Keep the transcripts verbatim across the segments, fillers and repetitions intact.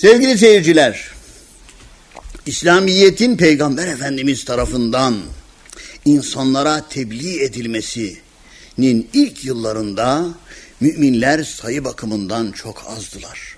Sevgili seyirciler, İslamiyet'in Peygamber Efendimiz tarafından insanlara tebliğ edilmesinin ilk yıllarında müminler sayı bakımından çok azdılar.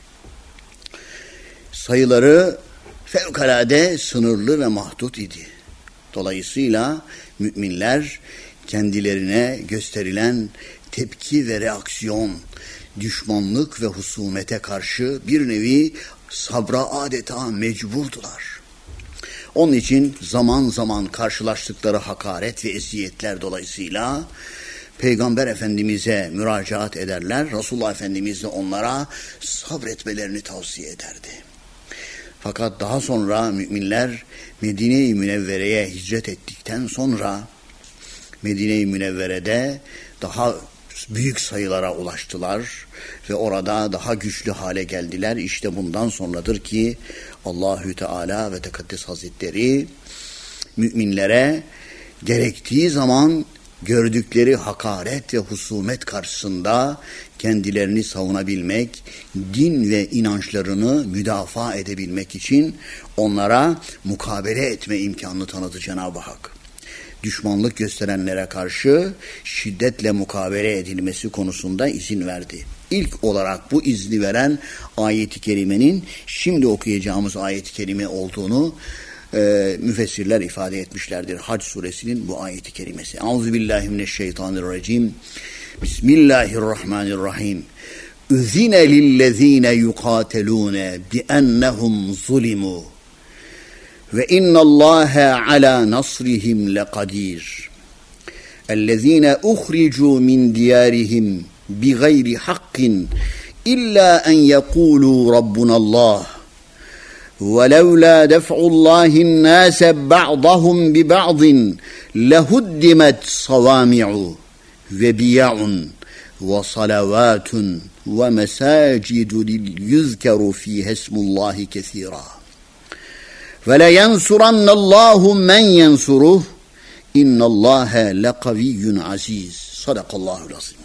Sayıları fevkalade sınırlı ve mahdut idi. Dolayısıyla müminler kendilerine gösterilen tepki ve reaksiyon, düşmanlık ve husumete karşı bir nevi sabra adeta mecburdular. Onun için zaman zaman karşılaştıkları hakaret ve eziyetler dolayısıyla Peygamber Efendimiz'e müracaat ederler. Resulullah Efendimiz de onlara sabretmelerini tavsiye ederdi. Fakat daha sonra müminler Medine-i Münevvere'ye hicret ettikten sonra Medine-i Münevvere'de daha büyük sayılara ulaştılar ve orada daha güçlü hale geldiler. İşte bundan sonradır ki Allahü Teala ve Tekaddes Hazretleri müminlere gerektiği zaman gördükleri hakaret ve husumet karşısında kendilerini savunabilmek, din ve inançlarını müdafaa edebilmek için onlara mukabele etme imkanını tanıdı Cenab-ı Hak. Düşmanlık gösterenlere karşı şiddetle mukabele edilmesi konusunda izin verdi. İlk olarak bu izni veren ayet-i kerimenin şimdi okuyacağımız ayet-i kerime olduğunu e, müfessirler ifade etmişlerdir. Hac suresinin bu ayet-i kerimesi. Euzubillahimineşşeytanirracim. Bismillahirrahmanirrahim. Üzine lillezine yukatelune biennehum zulimu. Ve innallâhe alâ nasrihim lekadir. Ellezîne uhricû min diyârihim bighayri hakkin illa en yekûlû rabbunallâh. Ve levlâ def'ullâhin nâse ba'dahum bi ba'din lehuddimet savâmi'u ve biya'un ve salavâtun ve mesâcidu yüzkeru fîhâ ismullâhi kesîrâ. وَلَيَنْصُرَنَّ اللّٰهُ مَنْ يَنْصُرُهُ اِنَّ اللّٰهَ لَقَوِيٌّ عَز۪يزٌ Sadakallahul azim.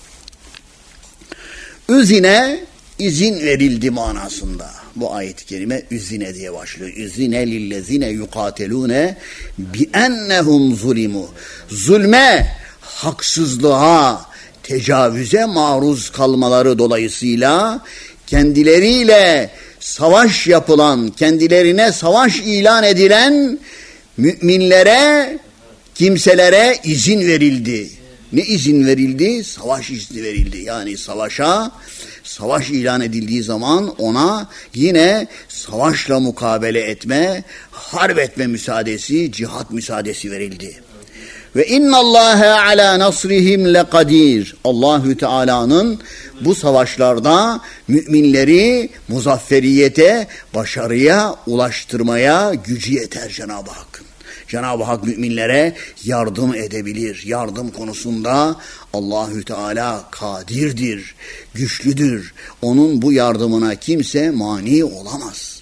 Üzine izin verildi manasında. Bu ayet-i kerime üzine diye başlıyor. Üzine lillezine yukatelune biennehum zulimu. Zulme, haksızlığa, tecavüze maruz kalmaları dolayısıyla kendileriyle savaş yapılan, kendilerine savaş ilan edilen müminlere, kimselere izin verildi. Ne izin verildi? Savaş izni verildi. Yani savaşa, savaş ilan edildiği zaman ona yine savaşla mukabele etme, harp etme müsaadesi, cihat müsaadesi verildi. Ve innallâhe alâ nasrihim lekadir. Allahü Teala'nın bu savaşlarda müminleri muzafferiyete, başarıya ulaştırmaya gücü yeter Cenab-ı Hakk'ın. Cenab-ı Hak müminlere yardım edebilir. Yardım konusunda Allahü Teala kadirdir, güçlüdür. Onun bu yardımına kimse mani olamaz.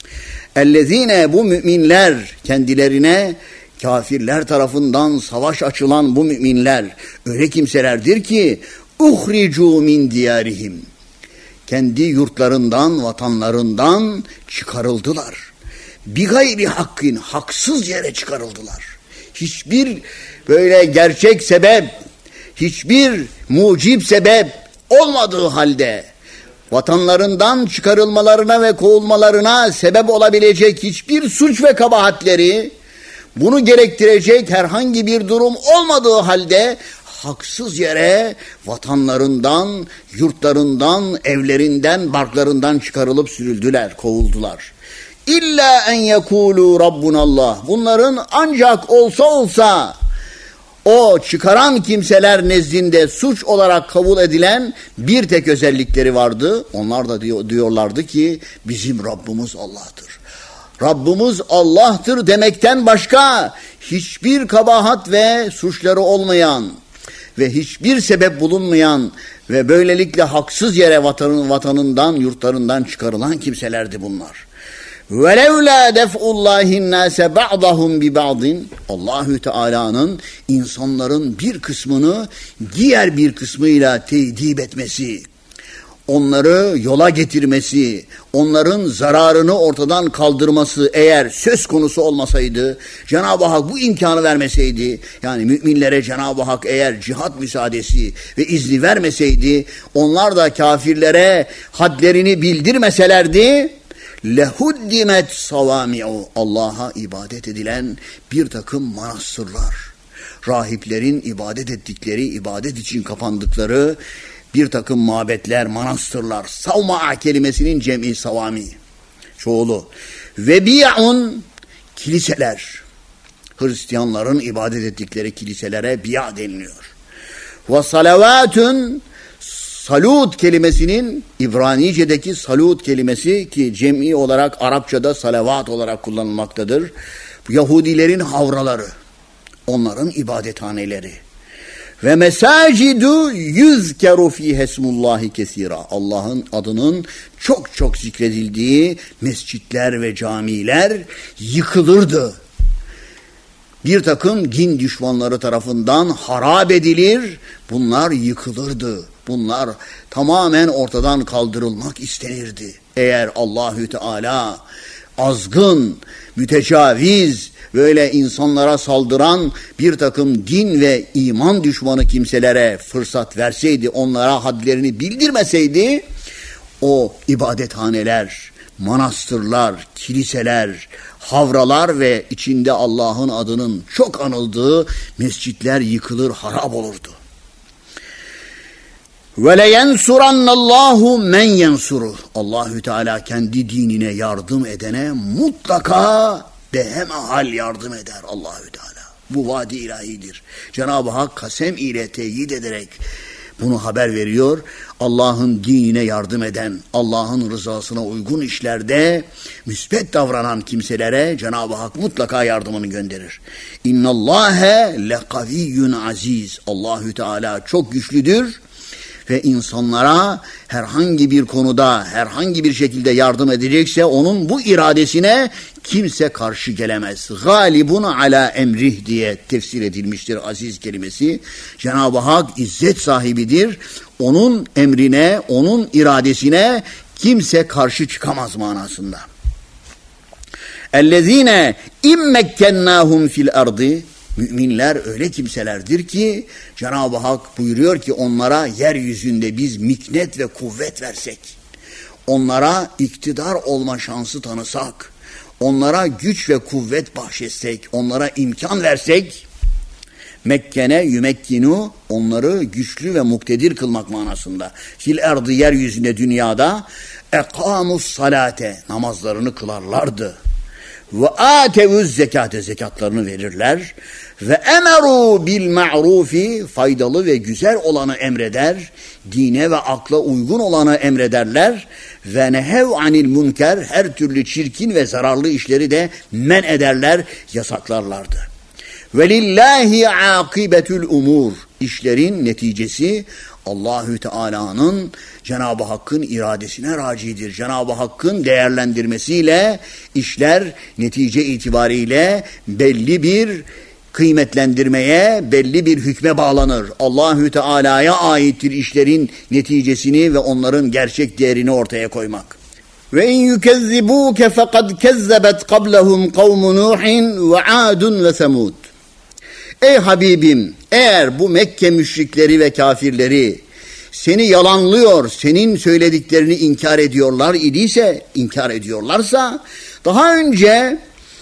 Ellezine, bu müminler, kendilerine kafirler tarafından savaş açılan bu müminler öyle kimselerdir ki uhricu min diyarihim, kendi yurtlarından, vatanlarından çıkarıldılar. Bi gayri hakkin, haksız yere çıkarıldılar. Hiçbir böyle gerçek sebep, hiçbir mucib sebep olmadığı halde vatanlarından çıkarılmalarına ve kovulmalarına sebep olabilecek hiçbir suç ve kabahatleri, bunu gerektirecek herhangi bir durum olmadığı halde haksız yere vatanlarından, yurtlarından, evlerinden, barklarından çıkarılıp sürüldüler, kovuldular. İlla en yekûlû rabbunallah. Bunların ancak olsa olsa o çıkaran kimseler nezdinde suç olarak kabul edilen bir tek özellikleri vardı. Onlar da diyor, diyorlardı ki bizim Rabbimiz Allah'tır. Rabbimiz Allah'tır demekten başka hiçbir kabahat ve suçları olmayan ve hiçbir sebep bulunmayan ve böylelikle haksız yere vatanın, vatanından, yurtlarından çıkarılan kimselerdi bunlar. وَلَوْلَا دَفْعُ اللّٰهِ النَّاسَ بَعْضَهُمْ بِبَعْضٍ Allahü Teala'nın insanların bir kısmını diğer bir kısmıyla tedip etmesi, onları yola getirmesi, onların zararını ortadan kaldırması eğer söz konusu olmasaydı, Cenab-ı Hak bu imkanı vermeseydi, yani müminlere Cenab-ı Hak eğer cihat müsaadesi ve izni vermeseydi, onlar da kafirlere hadlerini bildirmeselerdi, lehuddimet savami'u, Allah'a ibadet edilen bir takım manastırlar, rahiplerin ibadet ettikleri, ibadet için kapandıkları bir takım mabetler, manastırlar. Savma'a kelimesinin cem'i savami, çoğulu. Ve bi'un, kiliseler. Hristiyanların ibadet ettikleri kiliselere bi'a deniliyor. Ve salavatun, salut kelimesinin İbranice'deki salut kelimesi ki cem'i olarak Arapçada salavat olarak kullanılmaktadır. Yahudilerin havraları, onların ibadethaneleri. Ve mesacidu yüzkeru fihe ismullahi kesira. Allah'ın adının çok çok zikredildiği mescitler ve camiler yıkılırdı. Bir takım din düşmanları tarafından harap edilir, bunlar yıkılırdı. Bunlar tamamen ortadan kaldırılmak istenirdi. Eğer Allahü Teala azgın, mütecaviz, böyle insanlara saldıran bir takım din ve iman düşmanı kimselere fırsat verseydi, onlara hadlerini bildirmeseydi, o ibadethaneler, manastırlar, kiliseler, havralar ve içinde Allah'ın adının çok anıldığı mescitler yıkılır, harap olurdu. Ve le yensurannallahu men yensuru. Allahü Teala kendi dinine yardım edene mutlaka behemahal yardım eder Allahü Teala. Bu vaadi ilahidir. Cenab-ı Hak kasem ile teyit ederek bunu haber veriyor. Allah'ın dinine yardım eden, Allah'ın rızasına uygun işlerde müsbet davranan kimselere Cenab-ı Hak mutlaka yardımını gönderir. İnnallâhe lekaviyyun aziz. Allahü Teala çok güçlüdür ve insanlara herhangi bir konuda, herhangi bir şekilde yardım edecekse onun bu iradesine kimse karşı gelemez. Galibun ala emrih diye tefsir edilmiştir aziz kelimesi. Cenab-ı Hak izzet sahibidir. Onun emrine, onun iradesine kimse karşı çıkamaz manasında. Ellezine immekkennahum fil ardı. Müminler öyle kimselerdir ki Cenab-ı Hak buyuruyor ki onlara yeryüzünde biz miknet ve kuvvet versek, onlara iktidar olma şansı tanısak, onlara güç ve kuvvet bahşetsek, onlara imkan versek, Mekkene yümekkinu, onları güçlü ve muktedir kılmak manasında. Fil erdi, yeryüzünde, dünyada, ekamus salate, namazlarını kılarlardı. Ve atevüz zekate, zekatlarını verirler. Ve emeru bil ma'rufi, faydalı ve güzel olanı emreder. Dine ve akla uygun olanı emrederler. Ve nehev anil münker, her türlü çirkin ve zararlı işleri de men ederler, yasaklarlardı. Ve lillahi akibetul umur, işlerin neticesi Allahü Teala'nın, Cenab-ı Hakk'ın iradesine racidir. Cenab-ı Hakk'ın değerlendirmesiyle işler netice itibariyle belli bir kıymetlendirmeye, belli bir hükme bağlanır. Allahü Teala'ya aittir işlerin neticesini ve onların gerçek değerini ortaya koymak. Ve in yukezzibuke fekad kezzebet qablahum kavmu Nuhin ve Adun ve Semud. Ey Habibim, eğer bu Mekke müşrikleri ve kafirleri seni yalanlıyor, senin söylediklerini inkar ediyorlar idiyse, inkar ediyorlarsa, daha önce,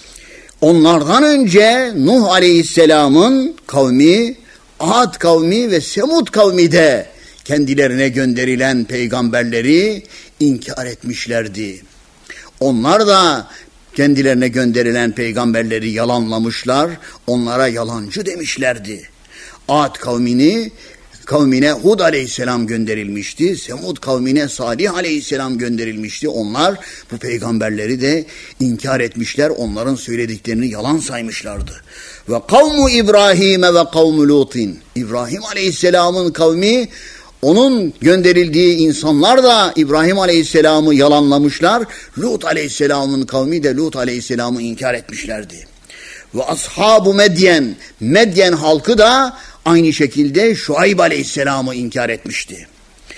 onlardan önce Nuh Aleyhisselam'ın kavmi, Ad kavmi ve Semud kavmi de kendilerine gönderilen peygamberleri inkar etmişlerdi. Onlar da kendilerine gönderilen peygamberleri yalanlamışlar, onlara yalancı demişlerdi. Ad kavmini, kavmine Hud aleyhisselam gönderilmişti, Semud kavmine Salih aleyhisselam gönderilmişti. Onlar bu peygamberleri de inkar etmişler, onların söylediklerini yalan saymışlardı. Ve kavmu İbrahim ve kavmu Lutin, İbrahim aleyhisselamın kavmi, onun gönderildiği insanlar da İbrahim Aleyhisselam'ı yalanlamışlar. Lut Aleyhisselam'ın kavmi de Lut Aleyhisselam'ı inkar etmişlerdi. Ve ashab-ı Medyen, Medyen halkı da aynı şekilde Şuayb Aleyhisselam'ı inkar etmişti.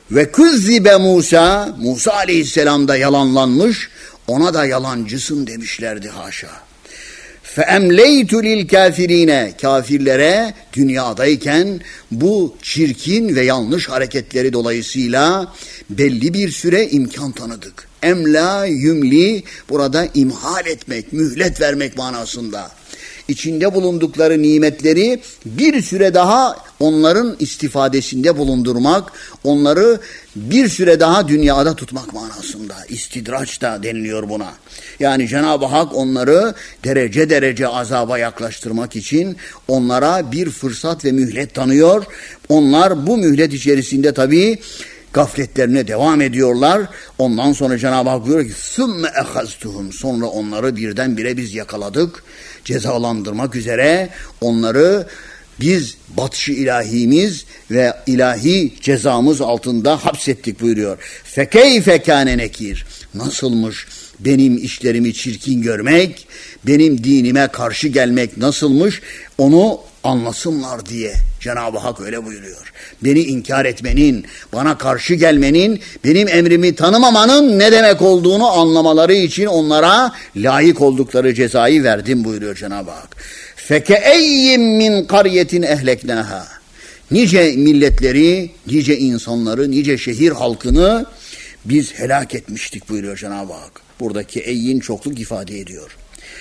Ve kuzzibe Musa, Musa aleyhisselam da yalanlanmış, ona da yalancısın demişlerdi haşa. Feemleytu lil kafirine, kafirlere dünyadayken bu çirkin ve yanlış hareketleri dolayısıyla belli bir süre imkan tanıdık. Emla yümli burada imhal etmek, mühlet vermek manasında. İçinde bulundukları nimetleri bir süre daha onların istifadesinde bulundurmak, onları bir süre daha dünyada tutmak manasında. İstidraç da deniliyor buna. Yani Cenab-ı Hak onları derece derece azaba yaklaştırmak için onlara bir fırsat ve mühlet tanıyor. Onlar bu mühlet içerisinde tabii gafletlerine devam ediyorlar. Ondan sonra Cenab-ı Hak buyuruyor ki ثُمَّ اَخَزْتُهُمْ Sonra onları birdenbire biz yakaladık. Cezalandırmak üzere onları biz batışı ilahimiz ve ilahi cezamız altında hapsettik buyuruyor. فَكَيْفَ كَانَ نَكِيرٌ Nasılmış benim işlerimi çirkin görmek, benim dinime karşı gelmek nasılmış onu anlasınlar diye Cenab-ı Hak öyle buyuruyor. Beni inkar etmenin, bana karşı gelmenin, benim emrimi tanımamanın ne demek olduğunu anlamaları için onlara layık oldukları cezayı verdim buyuruyor Cenab-ı Hak. فَكَأَيِّمْ مِنْ قَرْيَةٍ اَهْلَكْنَاهَا Nice milletleri, nice insanları, nice şehir halkını biz helak etmiştik buyuruyor Cenab-ı Hak. Buradaki eyyin çokluk ifade ediyor.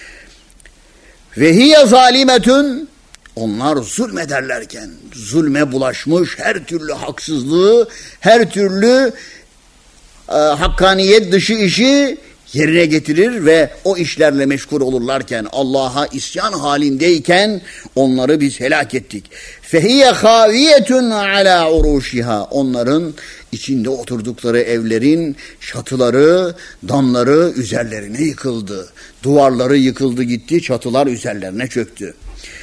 Ve hiye zalimetun Onlar zulmederlerken, zulme bulaşmış, her türlü haksızlığı, her türlü e, hakkaniyet dışı işi yerine getirir ve o işlerle meşgul olurlarken, Allah'a isyan halindeyken onları biz helak ettik. فَهِيَ خَاوِيَةٌ عَلَى عُرُوشِهَا Onların içinde oturdukları evlerin çatıları, damları üzerlerine yıkıldı. Duvarları yıkıldı gitti, çatılar üzerlerine çöktü.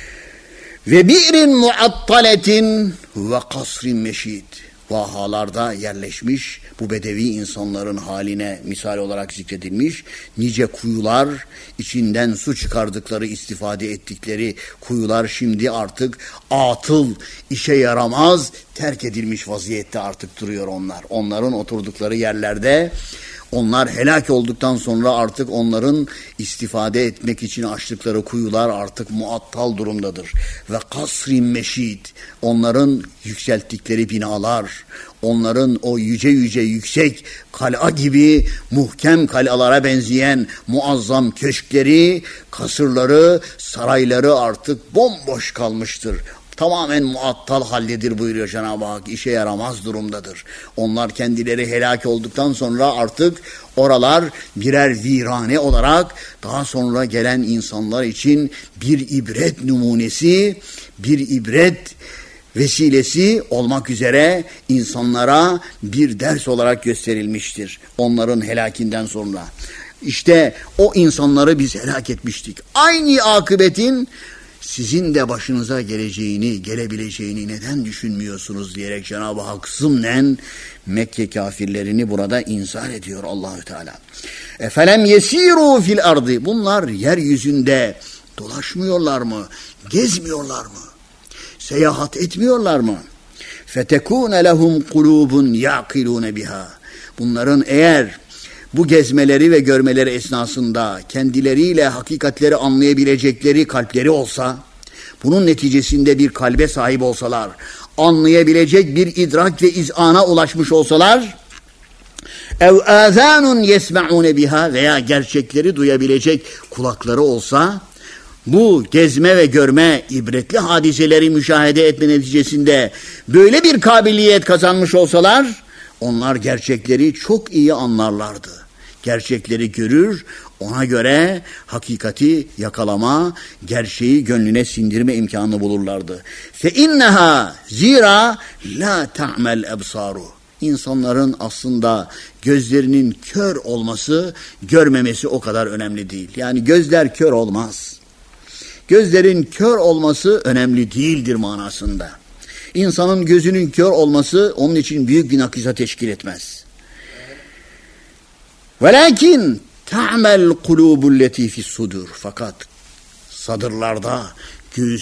Ve bi'rin muattaletin ve kasrin meşid. Vahalarda yerleşmiş bu bedevi insanların haline misal olarak zikredilmiş nice kuyular, içinden su çıkardıkları, istifade ettikleri kuyular şimdi artık atıl, işe yaramaz, terk edilmiş vaziyette artık duruyor onlar. Onların oturdukları yerlerde onlar helak olduktan sonra artık onların istifade etmek için açtıkları kuyular artık muattal durumdadır. Ve kasrin meşid, onların yükselttikleri binalar, onların o yüce yüce yüksek kala gibi muhkem kalalara benzeyen muazzam köşkleri, kasırları, sarayları artık bomboş kalmıştır. Tamamen muattal haldedir buyuruyor Cenab-ı Hak. İşe yaramaz durumdadır. Onlar kendileri helak olduktan sonra artık oralar birer virane olarak daha sonra gelen insanlar için bir ibret numunesi, bir ibret vesilesi olmak üzere insanlara bir ders olarak gösterilmiştir. Onların helakinden sonra. İşte o insanları biz helak etmiştik. Aynı akıbetin sizin de başınıza geleceğini, gelebileceğini neden düşünmüyorsunuz diyerek Cenab-ı Hak zımnen Mekke kafirlerini burada inzar ediyor Allahü Teala. Efelem yesiru fil ardı. Bunlar yeryüzünde dolaşmıyorlar mı? Gezmiyorlar mı? Seyahat etmiyorlar mı? Fetekune lehum kulubun yaqilune biha. Bunların eğer bu gezmeleri ve görmeleri esnasında kendileriyle hakikatleri anlayabilecekleri kalpleri olsa, bunun neticesinde bir kalbe sahip olsalar, anlayabilecek bir idrak ve izana ulaşmış olsalar, ev azanun yesma'un biha veya gerçekleri duyabilecek kulakları olsa, bu gezme ve görme, ibretli hadiseleri müşahede etme neticesinde böyle bir kabiliyet kazanmış olsalar, onlar gerçekleri çok iyi anlarlardı. Gerçekleri görür, ona göre hakikati yakalama, gerçeği gönlüne sindirme imkanı bulurlardı. Fe inneha zira la ta'mel ebsaru. İnsanların aslında gözlerinin kör olması, görmemesi o kadar önemli değil. Yani gözler kör olmaz. Gözlerin kör olması önemli değildir manasında. İnsanın gözünün kör olması onun için büyük bir nakisa teşkil etmez. Velakin ta'mel kulubulleti fissudur. Fakat sadırlarda,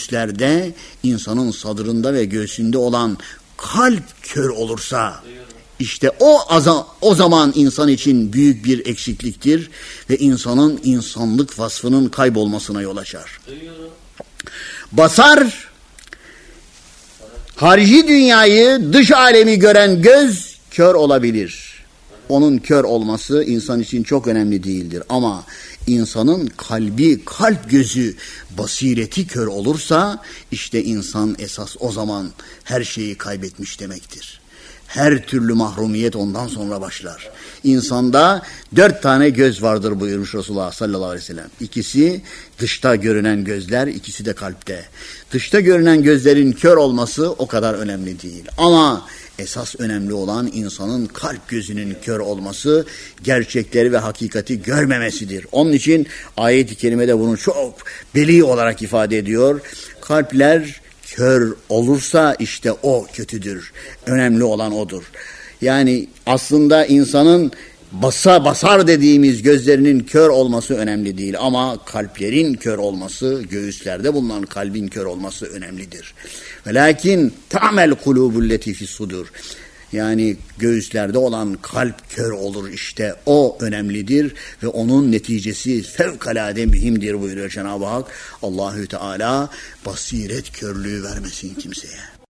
göğüslerde, insanın sadrında ve göğsünde olan kalp kör olursa, İşte o aza, o zaman insan için büyük bir eksikliktir ve insanın insanlık vasfının kaybolmasına yol açar. Basar, harici dünyayı, dış alemi gören göz kör olabilir. Onun kör olması insan için çok önemli değildir. Ama insanın kalbi, kalp gözü, basireti kör olursa işte insan esas o zaman her şeyi kaybetmiş demektir. Her türlü mahrumiyet ondan sonra başlar. İnsanda dört tane göz vardır buyurmuş Resulullah sallallahu aleyhi ve sellem. İkisi dışta görünen gözler, ikisi de kalpte. Dışta görünen gözlerin kör olması o kadar önemli değil. Ama esas önemli olan insanın kalp gözünün kör olması, gerçekleri ve hakikati görmemesidir. Onun için ayet-i kerimede bunu çok beli olarak ifade ediyor. Kalpler kör olursa işte o kötüdür. Önemli olan odur. Yani aslında insanın basa basar dediğimiz gözlerinin kör olması önemli değil. Ama kalplerin kör olması, göğüslerde bulunan kalbin kör olması önemlidir. Velakin ta'mel kulubul leti fis sudur. Yani göğüslerde olan kalp kör olur, işte o önemlidir ve onun neticesi fevkalade mühimdir buyuruyor Cenab-ı Hak. Allahü Teala basiret körlüğü vermesin kimseye.